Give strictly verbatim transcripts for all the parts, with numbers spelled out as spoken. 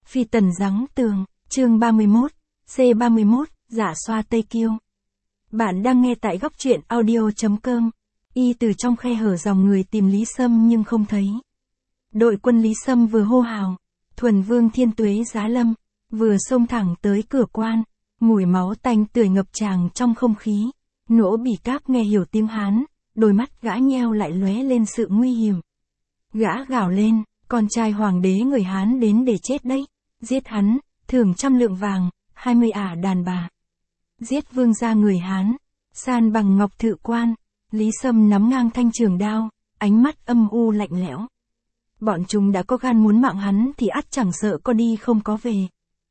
Phi tần giáng tường, chương ba mươi mốt, C ba mươi mốt, giả xoa Tây Kiêu. Bạn đang nghe tại góc truyện audio.com. Y từ trong khe hở dòng người tìm Lý Sâm nhưng không thấy. Đội quân Lý Sâm vừa hô hào, thuần vương thiên tuế giá lâm, vừa xông thẳng tới cửa quan, mùi máu tanh tưởi ngập tràn trong không khí. Nỗ Bỉ Cáp nghe hiểu tiếng Hán, đôi mắt gã nheo lại lóe lên sự nguy hiểm. Gã gào lên, con trai hoàng đế người Hán đến để chết đấy, giết hắn, thưởng trăm lượng vàng, hai mươi ả đàn bà. Giết vương gia người Hán, san bằng ngọc thự quan. Lý Sâm nắm ngang thanh trường đao, ánh mắt âm u lạnh lẽo. Bọn chúng đã có gan muốn mạng hắn thì ắt chẳng sợ có đi không có về.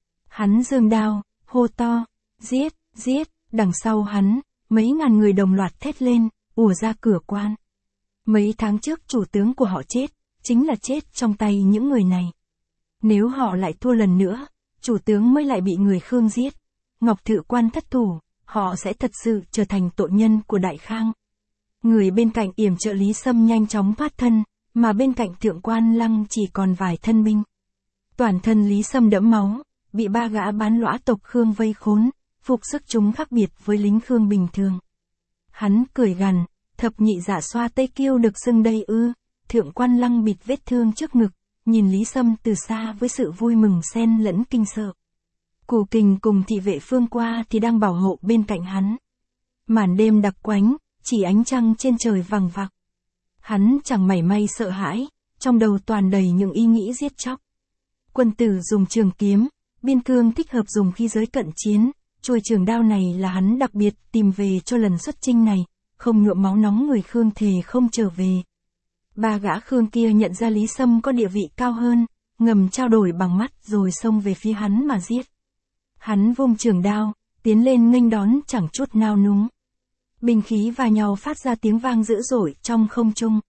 Hắn giương đao, hô to, giết, giết, đằng sau hắn, mấy ngàn người đồng loạt thét lên, ùa ra cửa quan. Mấy tháng trước chủ tướng của họ chết, chính là chết trong tay những người này. Nếu họ lại thua lần nữa, chủ tướng mới lại bị người Khương giết. Ngọc thự quan thất thủ, họ sẽ thật sự trở thành tội nhân của Đại Khang. Người bên cạnh yểm trợ Lý Sâm nhanh chóng thoát thân, mà bên cạnh thượng quan Lăng chỉ còn vài thân binh. Toàn thân Lý Sâm đẫm máu, bị ba gã bán lõa tộc Khương vây khốn, phục sức chúng khác biệt với lính Khương bình thường. Hắn cười gằn, thập nhị giả xoa Tây Kiêu được xưng đây ư? Thượng quan Lăng bịt vết thương trước ngực, nhìn Lý Sâm từ xa với sự vui mừng xen lẫn kinh sợ. Cù Kình cùng thị vệ phương qua thì đang bảo hộ bên cạnh hắn. Màn đêm đặc quánh, chỉ ánh trăng trên trời vằng vặc. Hắn chẳng mảy may sợ hãi, trong đầu toàn đầy những ý nghĩ giết chóc. Quân tử dùng trường kiếm, biên cương thích hợp dùng khi giới cận chiến, chuôi trường đao này là hắn đặc biệt tìm về cho lần xuất chinh này, không nhuộm máu nóng người Khương thề không trở về. Ba gã Khương kia nhận ra Lý Sâm có địa vị cao hơn, ngầm trao đổi bằng mắt rồi xông về phía hắn mà giết. Hắn vung trường đao, tiến lên nghênh đón chẳng chút nao núng. Binh khí va nhau phát ra tiếng vang dữ dội trong không trung.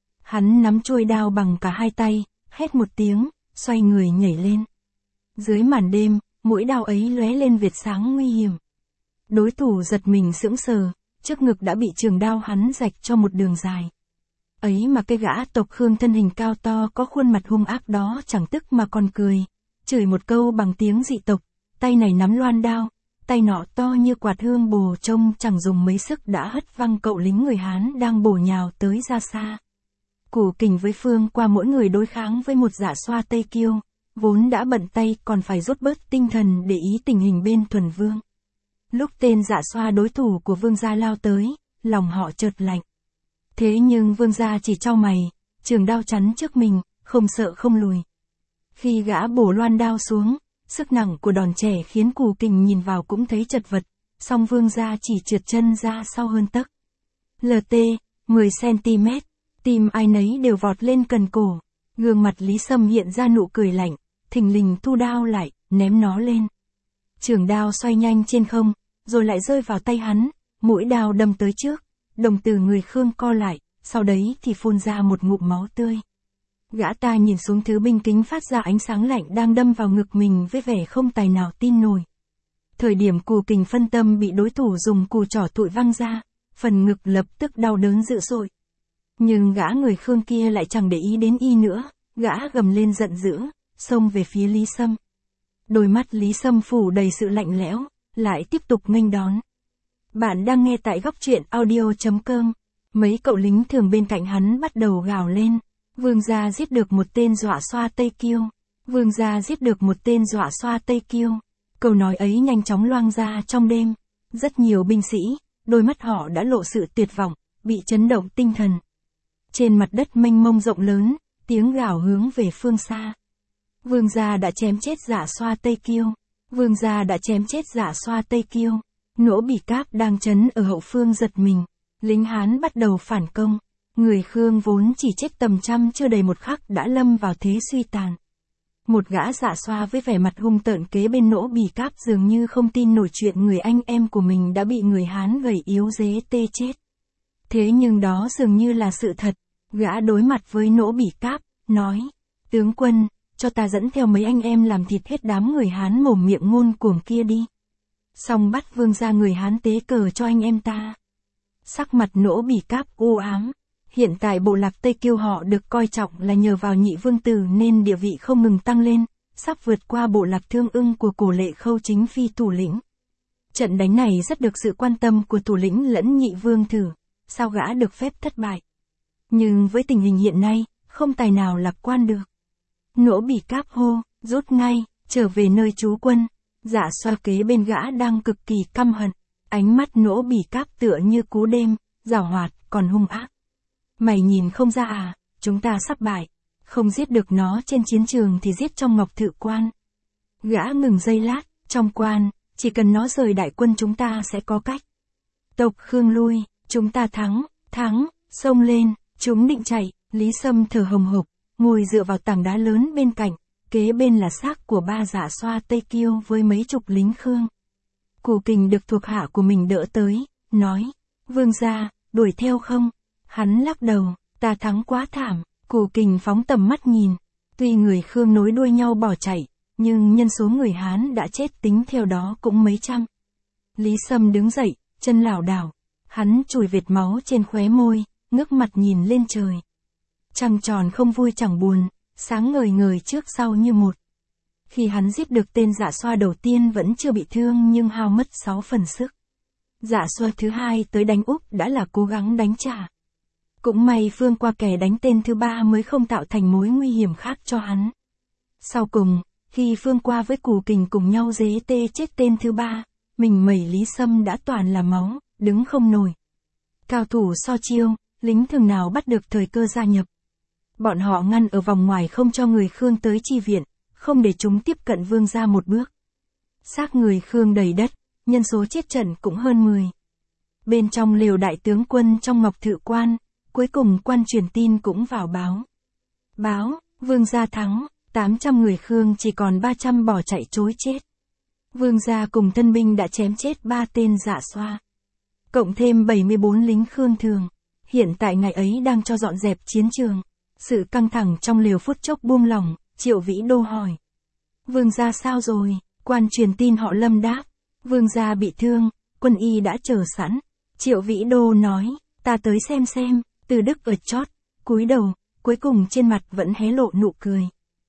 Hắn nắm chuôi đao bằng cả hai tay, hét một tiếng, xoay người nhảy lên. Dưới màn đêm, mũi đao ấy lóe lên việt sáng nguy hiểm. Đối thủ giật mình sững sờ, trước ngực đã bị trường đao hắn rạch cho một đường dài. Ấy mà cái gã tộc Khương thân hình cao to có khuôn mặt hung ác đó chẳng tức mà còn cười, chửi một câu bằng tiếng dị tộc, tay này nắm loan đao, tay nọ to như quạt hương bồ trông chẳng dùng mấy sức đã hất văng cậu lính người Hán đang bổ nhào tới ra xa. Cù Kình với Phương qua mỗi người đối kháng với một giả xoa Tây Kiêu, vốn đã bận tay còn phải rút bớt tinh thần để ý tình hình bên thuần vương. Lúc tên giả xoa đối thủ của vương gia lao tới, lòng họ chợt lạnh. Thế nhưng vương gia chỉ trao mày, trường đao chắn trước mình, không sợ không lùi. Khi gã bổ loan đao xuống, sức nặng của đòn trẻ khiến Cù Kình nhìn vào cũng thấy chật vật, song vương gia chỉ trượt chân ra sau hơn tấc. lờ tê, mười xăng-ti-mét, tim ai nấy đều vọt lên cần cổ, gương mặt Lý Sâm hiện ra nụ cười lạnh, thình lình thu đao lại, ném nó lên. Trường đao xoay nhanh trên không, rồi lại rơi vào tay hắn, mũi đao đâm tới trước, đồng tử người Khương co lại, sau đấy thì phun ra một ngụm máu tươi. Gã ta nhìn xuống thứ binh kính phát ra ánh sáng lạnh đang đâm vào ngực mình với vẻ không tài nào tin nổi. Thời điểm Cù Kình phân tâm bị đối thủ dùng cù trỏ tụi văng ra, phần ngực lập tức đau đớn dữ dội. Nhưng gã người Khương kia lại chẳng để ý đến y nữa, gã gầm lên giận dữ, xông về phía Lý Sâm. Đôi mắt Lý Sâm phủ đầy sự lạnh lẽo, lại tiếp tục nghênh đón. Bạn đang nghe tại góc truyện audio.com. Mấy cậu lính thường bên cạnh hắn bắt đầu gào lên. Vương gia giết được một tên dọa xoa Tây Kiêu. Vương gia giết được một tên dọa xoa Tây Kiêu. Câu nói ấy nhanh chóng loang ra trong đêm. Rất nhiều binh sĩ, đôi mắt họ đã lộ sự tuyệt vọng, bị chấn động tinh thần. Trên mặt đất mênh mông rộng lớn, tiếng gào hướng về phương xa. Vương gia đã chém chết giả xoa Tây Kiêu. Vương gia đã chém chết giả xoa Tây Kiêu. Nỗ Bỉ Cáp đang trấn ở hậu phương giật mình. Lính Hán bắt đầu phản công. Người Khương vốn chỉ chết tầm trăm chưa đầy một khắc đã lâm vào thế suy tàn. Một gã giả xoa với vẻ mặt hung tợn kế bên Nỗ Bỉ Cáp dường như không tin nổi chuyện người anh em của mình đã bị người Hán gầy yếu dế tê chết. Thế nhưng đó dường như là sự thật. Gã đối mặt với Nỗ Bỉ Cáp, nói, tướng quân, cho ta dẫn theo mấy anh em làm thịt hết đám người Hán mồm miệng ngôn cuồng kia đi. Xong bắt vương gia người Hán tế cờ cho anh em ta. Sắc mặt Nỗ Bỉ Cáp u ám. Hiện tại bộ lạc Tây Kiêu họ được coi trọng là nhờ vào nhị vương tử nên địa vị không ngừng tăng lên, sắp vượt qua bộ lạc Thương Ưng của Cổ Lệ Khâu chính phi thủ lĩnh. Trận đánh này rất được sự quan tâm của thủ lĩnh lẫn nhị vương thử, sao gã được phép thất bại. Nhưng với tình hình hiện nay, không tài nào lạc quan được. Nỗ Bỉ Cáp hô, rút ngay, trở về nơi trú quân. Dạ Xoa kế bên gã đang cực kỳ căm hận, ánh mắt Nỗ Bỉ Cáp tựa như cú đêm, giảo hoạt, còn hung ác. Mày nhìn không ra à, chúng ta sắp bại, không giết được nó trên chiến trường thì giết trong Ngọc Thự Quan. Gã ngừng giây lát, trong quan, chỉ cần nó rời đại quân chúng ta sẽ có cách. Tộc Khương lui, chúng ta thắng, thắng, xông lên, chúng định chạy, Lý Sâm thở hồng hộc, ngồi dựa vào tảng đá lớn bên cạnh, kế bên là xác của ba Dạ Xoa Tây Kiêu với mấy chục lính Khương. Cù Kình được thuộc hạ của mình đỡ tới, nói, vương gia, đuổi theo không? Hắn lắc đầu, ta thắng quá thảm. Cù Kình phóng tầm mắt nhìn, tuy người Khương nối đuôi nhau bỏ chạy, nhưng nhân số người Hán đã chết tính theo đó cũng mấy trăm. Lý Sâm đứng dậy, chân lảo đảo, hắn chùi vệt máu trên khóe môi, ngước mặt nhìn lên trời. Trăng tròn không vui chẳng buồn, sáng ngời ngời trước sau như một. Khi hắn giết được tên Dạ Xoa đầu tiên vẫn chưa bị thương nhưng hao mất sáu phần sức. Dạ Xoa thứ hai tới đánh úp đã là cố gắng đánh trả. Cũng may Phương qua kẻ đánh tên thứ ba mới không tạo thành mối nguy hiểm khác cho hắn. Sau cùng, khi Phương qua với Cù Kình cùng nhau dế tê chết tên thứ ba, mình mẩy Lý Sâm đã toàn là máu, đứng không nổi. Cao thủ so chiêu, lính thường nào bắt được thời cơ gia nhập. Bọn họ ngăn ở vòng ngoài không cho người Khương tới chi viện, không để chúng tiếp cận vương gia một bước. Xác người Khương đầy đất, nhân số chết trận cũng hơn mười. Bên trong lều đại tướng quân trong Ngọc Thự Quan, cuối cùng quan truyền tin cũng vào báo. Báo, vương gia thắng, tám trăm người Khương chỉ còn ba trăm bỏ chạy trối chết. Vương gia cùng thân binh đã chém chết ba tên Dạ Xoa. Cộng thêm bảy mươi bốn lính Khương thường. Hiện tại ngày ấy đang cho dọn dẹp chiến trường. Sự căng thẳng trong lều phút chốc buông lỏng, Triệu Vĩ Đô hỏi. Vương gia sao rồi? Quan truyền tin họ Lâm đáp. Vương gia bị thương, quân y đã chờ sẵn. Triệu Vĩ Đô nói, ta tới xem xem. Từ Đức ở chót, cúi đầu, cuối cùng trên mặt vẫn hé lộ nụ cười.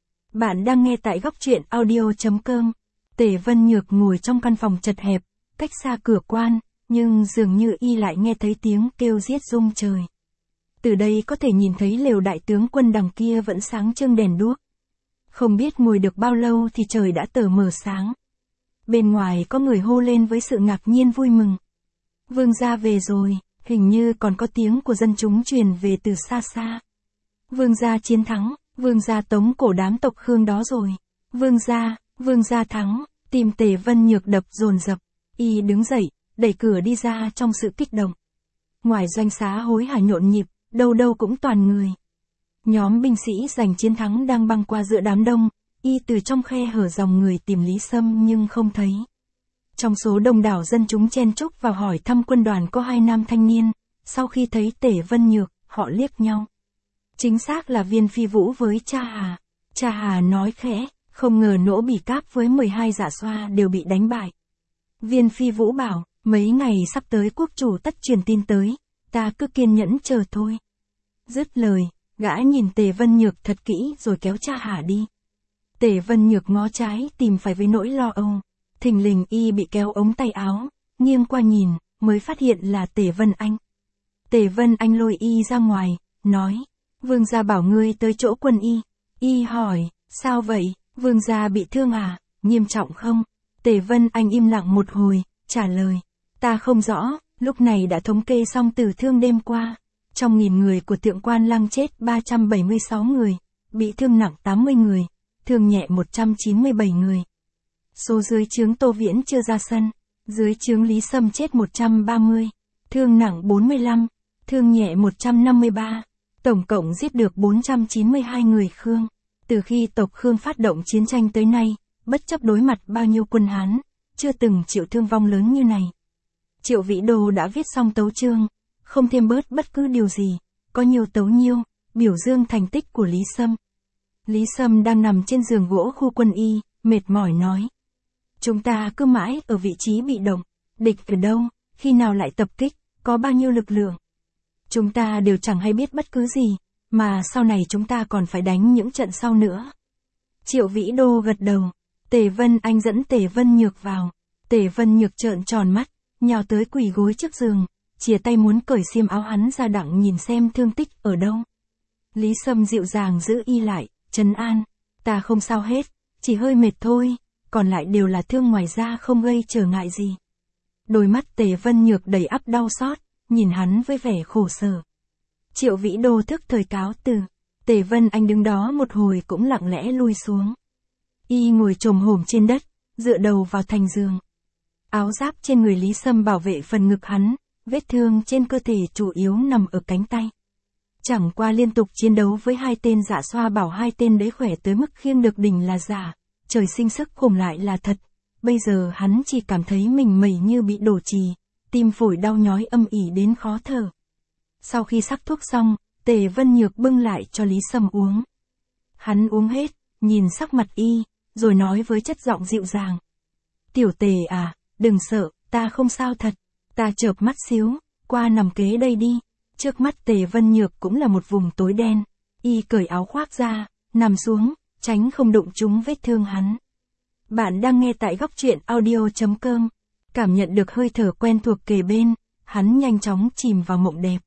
Bạn đang nghe tại góc truyện audio chấm com. Tề Vân Nhược ngồi trong căn phòng chật hẹp, cách xa cửa quan, nhưng dường như y lại nghe thấy tiếng kêu giết rung trời. Từ đây có thể nhìn thấy lều đại tướng quân đằng kia vẫn sáng trưng đèn đuốc. Không biết ngồi được bao lâu thì trời đã tờ mờ sáng. Bên ngoài có người hô lên với sự ngạc nhiên vui mừng. Vương gia về rồi, hình như còn có tiếng của dân chúng truyền về từ xa xa. Vương gia chiến thắng, vương gia tống cổ đám tộc Khương đó rồi. Vương gia, vương gia thắng, tim Tề Vân Nhược đập dồn dập. Y đứng dậy, đẩy cửa đi ra trong sự kích động. Ngoài doanh xá hối hả nhộn nhịp, đâu đâu cũng toàn người. Nhóm binh sĩ giành chiến thắng đang băng qua giữa đám đông, y từ trong khe hở dòng người tìm Lý Sâm nhưng không thấy. Trong số đông đảo dân chúng chen chúc vào hỏi thăm quân đoàn có hai nam thanh niên, sau khi thấy Tề Vân Nhược, họ liếc nhau. Chính xác là Viên Phi Vũ với Cha Hà. Cha Hà nói khẽ, không ngờ Nỗ Bỉ Cáp với mười hai Dạ Xoa đều bị đánh bại. Viên Phi Vũ bảo, mấy ngày sắp tới quốc chủ tất truyền tin tới, ta cứ kiên nhẫn chờ thôi. Dứt lời, gã nhìn Tề Vân Nhược thật kỹ rồi kéo Cha Hà đi. Tề Vân Nhược ngó trái tìm phải với nỗi lo âu. Thình lình y bị kéo ống tay áo, nghiêng qua nhìn, mới phát hiện là Tề Vân Anh. Tề Vân Anh lôi y ra ngoài, nói, vương gia bảo ngươi tới chỗ quân y. Y hỏi, sao vậy, vương gia bị thương à, nghiêm trọng không? Tề Vân Anh im lặng một hồi, trả lời, ta không rõ, lúc này đã thống kê xong tử thương đêm qua. Trong nghìn người của Thượng Quan Lăng chết ba trăm bảy mươi sáu người, bị thương nặng tám mươi người, thương nhẹ một trăm chín mươi bảy người. Số dưới trướng Tô Viễn chưa ra sân, dưới trướng Lý Sâm chết một trăm ba mươi, thương nặng bốn mươi lăm, thương nhẹ một trăm năm mươi ba, tổng cộng giết được bốn trăm chín mươi hai người Khương. Từ khi tộc Khương phát động chiến tranh tới nay, bất chấp đối mặt bao nhiêu quân Hán, chưa từng chịu thương vong lớn như này. Triệu Vĩ Đô đã viết xong tấu chương, không thêm bớt bất cứ điều gì, có nhiều tấu nhiêu, biểu dương thành tích của Lý Sâm. Lý Sâm đang nằm trên giường gỗ khu quân y, mệt mỏi nói. Chúng ta cứ mãi ở vị trí bị động, địch ở đâu, khi nào lại tập kích, có bao nhiêu lực lượng. Chúng ta đều chẳng hay biết bất cứ gì, mà sau này chúng ta còn phải đánh những trận sau nữa. Triệu Vĩ Đô gật đầu. Tề Vân Anh dẫn Tề Vân Nhược vào. Tề Vân Nhược trợn tròn mắt, nhào tới quỳ gối trước giường, chìa tay muốn cởi xiêm áo hắn ra đặng nhìn xem thương tích ở đâu. Lý Sâm dịu dàng giữ y lại, trấn an. Ta không sao hết, chỉ hơi mệt thôi, còn lại đều là thương ngoài da không gây trở ngại gì. Đôi mắt Tề Vân Nhược đầy ắp đau xót, nhìn hắn với vẻ khổ sở. Triệu Vĩ Đô thức thời cáo từ. Tề Vân Anh đứng đó một hồi cũng lặng lẽ lui xuống. Y ngồi chồm hổm trên đất, dựa đầu vào thành giường. Áo giáp trên người Lý Sâm bảo vệ phần ngực hắn, vết thương trên cơ thể chủ yếu nằm ở cánh tay. Chẳng qua liên tục chiến đấu với hai tên dạ xoa bảo hai tên đấy khỏe tới mức khiêng được đỉnh là giả, trời sinh sức khủng lại là thật. Bây giờ hắn chỉ cảm thấy mình mẩy như bị đổ chì, tim phổi đau nhói âm ỉ đến khó thở. Sau khi sắc thuốc xong, Tề Vân Nhược bưng lại cho Lý Sâm uống. Hắn uống hết, nhìn sắc mặt y, rồi nói với chất giọng dịu dàng. Tiểu Tề à, đừng sợ, ta không sao thật. Ta chợp mắt xíu, qua nằm kế đây đi. Trước mắt Tề Vân Nhược cũng là một vùng tối đen. Y cởi áo khoác ra, nằm xuống, tránh không đụng trúng vết thương hắn. Bạn đang nghe tại góc truyện audio chấm com. Cảm nhận được hơi thở quen thuộc kề bên, hắn nhanh chóng chìm vào mộng đẹp.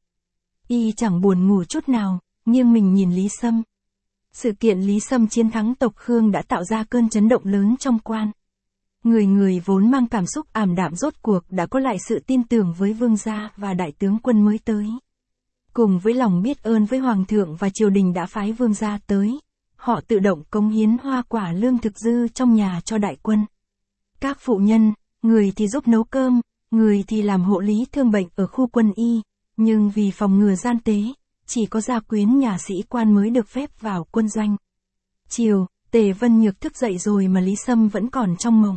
Y chẳng buồn ngủ chút nào, nghiêng mình nhìn Lý Sâm. Sự kiện Lý Sâm chiến thắng tộc Khương đã tạo ra cơn chấn động lớn trong quan. Người người vốn mang cảm xúc ảm đạm rốt cuộc đã có lại sự tin tưởng với vương gia và đại tướng quân mới tới. Cùng với lòng biết ơn với hoàng thượng và triều đình đã phái vương gia tới, họ tự động cống hiến hoa quả lương thực dư trong nhà cho đại quân. Các phụ nhân, người thì giúp nấu cơm, người thì làm hộ lý thương bệnh ở khu quân y, nhưng vì phòng ngừa gian tế, chỉ có gia quyến nhà sĩ quan mới được phép vào quân doanh. Chiều, Tề Vân Nhược thức dậy rồi mà Lý Sâm vẫn còn trong mộng.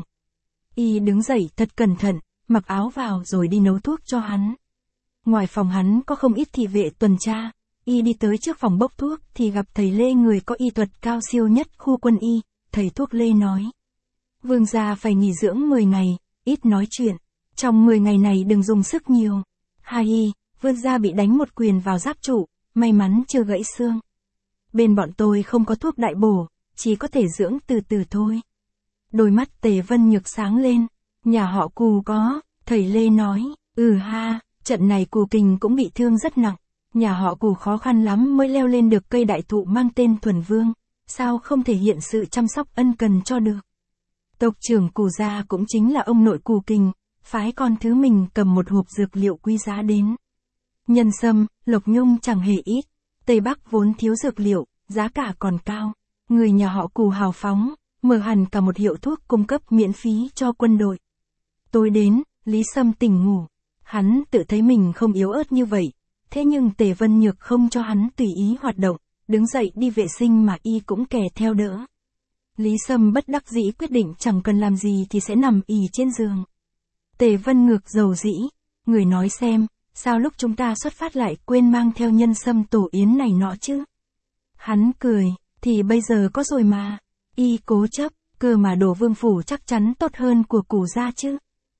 Y đứng dậy thật cẩn thận, mặc áo vào rồi đi nấu thuốc cho hắn. Ngoài phòng hắn có không ít thị vệ tuần tra, y đi tới trước phòng bốc thuốc thì gặp thầy Lê, người có y thuật cao siêu nhất khu quân y. Thầy thuốc Lê nói: Vương gia phải nghỉ dưỡng mười ngày, ít nói chuyện. Trong mười ngày này đừng dùng sức nhiều. Hai y, vương gia bị đánh một quyền vào giáp trụ, may mắn chưa gãy xương. Bên bọn tôi không có thuốc đại bổ, chỉ có thể dưỡng từ từ thôi. Đôi mắt Tề Vân Nhược sáng lên. Nhà họ Cù có, thầy Lê nói. Ừ ha, trận này Cù Kình cũng bị thương rất nặng. Nhà họ Cù khó khăn lắm mới leo lên được cây đại thụ mang tên Thuần Vương, sao không thể hiện sự chăm sóc ân cần cho được. Tộc trưởng Cù gia cũng chính là ông nội Cù Kình, phái con thứ mình cầm một hộp dược liệu quý giá đến. Nhân sâm, lộc nhung chẳng hề ít. Tây Bắc vốn thiếu dược liệu, giá cả còn cao. Người nhà họ Cù hào phóng, mở hẳn cả một hiệu thuốc cung cấp miễn phí cho quân đội. Tối đến, Lý Sâm tỉnh ngủ. Hắn tự thấy mình không yếu ớt như vậy. Thế nhưng Tề Vân Nhược không cho hắn tùy ý hoạt động, đứng dậy đi vệ sinh mà y cũng kè theo đỡ. Lý Sâm bất đắc dĩ quyết định chẳng cần làm gì thì sẽ nằm ì trên giường. Tề Vân Nhược rầu rĩ, người nói xem, sao lúc chúng ta xuất phát lại quên mang theo nhân sâm tổ yến này nọ chứ? Hắn cười, thì bây giờ có rồi mà. Y cố chấp, cơ mà đồ vương phủ chắc chắn tốt hơn của Cù gia chứ.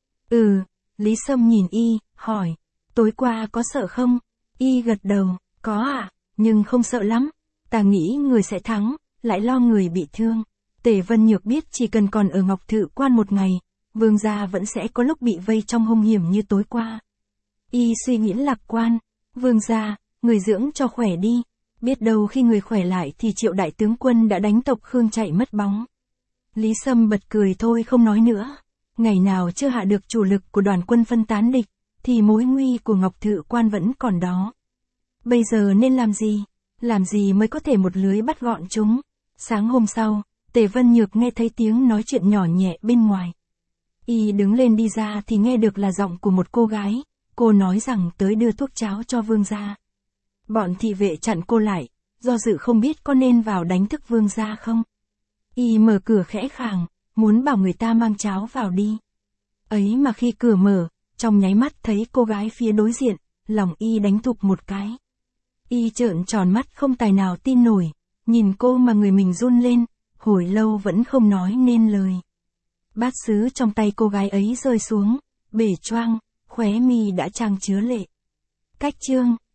Ừ, Lý Sâm nhìn y, hỏi, tối qua có sợ không? Y gật đầu, có ạ, à, nhưng không sợ lắm. Ta nghĩ người sẽ thắng, lại lo người bị thương. Tề Vân Nhược biết chỉ cần còn ở Ngọc Thự Quan một ngày, vương gia vẫn sẽ có lúc bị vây trong hung hiểm như tối qua. Y suy nghĩ lạc quan, vương gia, người dưỡng cho khỏe đi. Biết đâu khi người khỏe lại thì Triệu đại tướng quân đã đánh tộc Khương chạy mất bóng. Lý Sâm bật cười thôi không nói nữa. Ngày nào chưa hạ được chủ lực của đoàn quân phân tán địch, thì mối nguy của Ngọc Thự Quan vẫn còn đó. Bây giờ nên làm gì? Làm gì mới có thể một lưới bắt gọn chúng? Sáng hôm sau, Tề Vân Nhược nghe thấy tiếng nói chuyện nhỏ nhẹ bên ngoài. Y đứng lên đi ra thì nghe được là giọng của một cô gái. Cô nói rằng tới đưa thuốc cháo cho vương gia. Bọn thị vệ chặn cô lại, do dự không biết có nên vào đánh thức vương gia không. Y mở cửa khẽ khàng, muốn bảo người ta mang cháo vào đi. Ấy mà khi cửa mở, trong nháy mắt thấy cô gái phía đối diện, lòng y đánh thụp một cái. Y trợn tròn mắt không tài nào tin nổi, nhìn cô mà người mình run lên, hồi lâu vẫn không nói nên lời. Bát sứ trong tay cô gái ấy rơi xuống, bể choang, khóe mi đã trang chứa lệ. Cách chương